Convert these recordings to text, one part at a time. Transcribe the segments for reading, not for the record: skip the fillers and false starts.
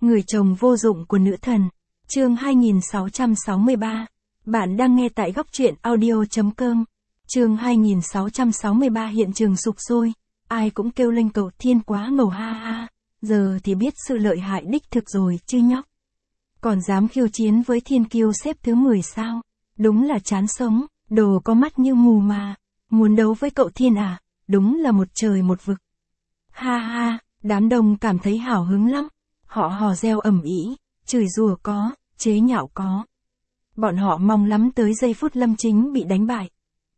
Người chồng vô dụng của nữ thần. Chương 2663. Bạn đang nghe tại góc truyện audio.com. Chương 2663 hiện trường sục sôi. Ai cũng kêu lên cầu thiên quá ngầu ha ha. Giờ thì biết sự lợi hại đích thực rồi chứ nhóc. Còn dám khiêu chiến với thiên kiêu xếp thứ 10 sao? Đúng là chán sống, đồ có mắt như mù mà. Muốn đấu với cậu thiên à? Đúng là một trời một vực. Ha ha, đám đông cảm thấy hào hứng lắm. Họ hò reo ầm ĩ, chửi rủa có, chế nhạo có. Bọn họ mong lắm tới giây phút Lâm Chính bị đánh bại.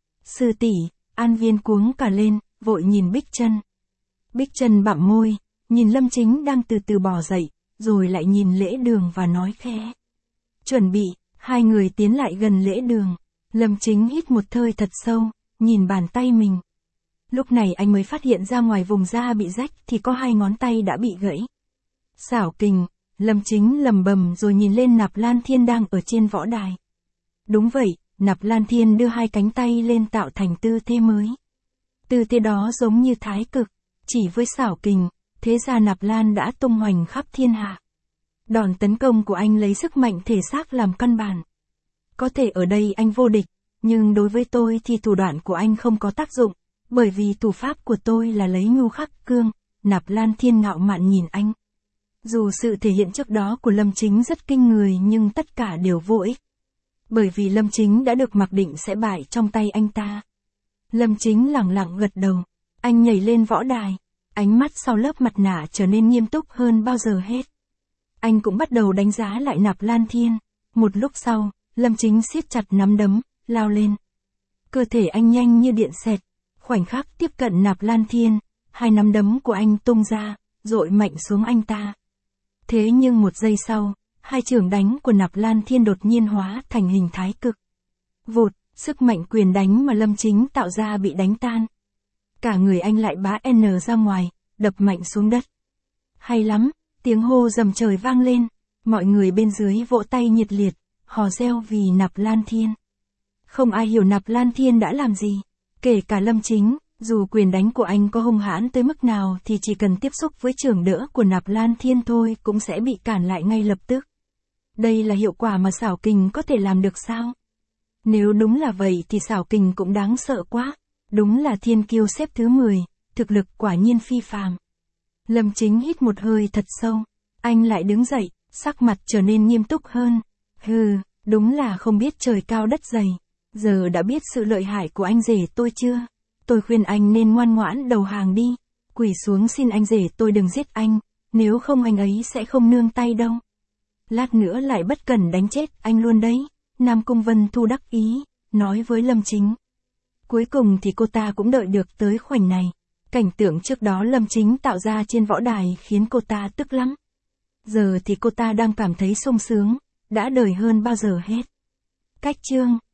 Sư tỷ, An Viên cuống cả lên, vội nhìn Bích Trân. Bích Trân bặm môi, nhìn Lâm Chính đang từ từ bò dậy, rồi lại nhìn Lễ Đường và nói khẽ. Chuẩn bị, hai người tiến lại gần Lễ Đường. Lâm Chính hít một hơi thật sâu, nhìn bàn tay mình. Lúc này anh mới phát hiện ra ngoài vùng da bị rách thì có 2 ngón tay đã bị gãy. Xảo kình, Lâm Chính lầm bầm rồi nhìn lên Nạp Lan Thiên đang ở trên võ đài. Đúng vậy, Nạp Lan Thiên đưa 2 cánh tay lên tạo thành tư thế mới. Tư thế đó giống như thái cực, chỉ với xảo kình, thế ra Nạp Lan đã tung hoành khắp thiên hạ. Đòn tấn công của anh lấy sức mạnh thể xác làm căn bản. Có thể ở đây anh vô địch, nhưng đối với tôi thì thủ đoạn của anh không có tác dụng, bởi vì thủ pháp của tôi là lấy nhu khắc cương. Nạp Lan Thiên ngạo mạn nhìn anh. Dù sự thể hiện trước đó của Lâm Chính rất kinh người nhưng tất cả đều vô ích. Bởi vì Lâm Chính đã được mặc định sẽ bại trong tay anh ta. Lâm Chính lẳng lặng gật đầu. Anh nhảy lên võ đài. Ánh mắt sau lớp mặt nạ trở nên nghiêm túc hơn bao giờ hết. Anh cũng bắt đầu đánh giá lại Nạp Lan Thiên. Một lúc sau, Lâm Chính siết chặt nắm đấm, lao lên. Cơ thể anh nhanh như điện xẹt. Khoảnh khắc tiếp cận Nạp Lan Thiên, 2 nắm đấm của anh tung ra, dội mạnh xuống anh ta. Thế nhưng một giây sau, 2 chưởng đánh của Nạp Lan Thiên đột nhiên hóa thành hình thái cực. Vụt, sức mạnh quyền đánh mà Lâm Chính tạo ra bị đánh tan. Cả người anh lại bá N ra ngoài, đập mạnh xuống đất. Hay lắm, tiếng hô rầm trời vang lên, mọi người bên dưới vỗ tay nhiệt liệt, hò reo vì Nạp Lan Thiên. Không ai hiểu Nạp Lan Thiên đã làm gì, kể cả Lâm Chính. Dù quyền đánh của anh có hung hãn tới mức nào thì chỉ cần tiếp xúc với chưởng đỡ của Nạp Lan Thiên thôi cũng sẽ bị cản lại ngay lập tức. Đây là hiệu quả mà xảo kình có thể làm được sao? Nếu đúng là vậy thì xảo kình cũng đáng sợ quá. Đúng là thiên kiêu xếp thứ 10, thực lực quả nhiên phi phàm. Lâm Chính hít một hơi thật sâu. Anh lại đứng dậy, sắc mặt trở nên nghiêm túc hơn. Hừ, đúng là không biết trời cao đất dày. Giờ đã biết sự lợi hại của anh rể tôi chưa? Tôi khuyên anh nên ngoan ngoãn đầu hàng đi. Quỳ xuống xin anh rể tôi đừng giết anh, nếu không anh ấy sẽ không nương tay đâu. Lát nữa lại bất cẩn đánh chết anh luôn đấy. Nam Cung Vân Thu đắc ý, nói với Lâm Chính. Cuối cùng thì cô ta cũng đợi được tới khoảnh này. Cảnh tượng trước đó Lâm Chính tạo ra trên võ đài khiến cô ta tức lắm. Giờ thì cô ta đang cảm thấy sung sướng, đã đời hơn bao giờ hết. Cách chương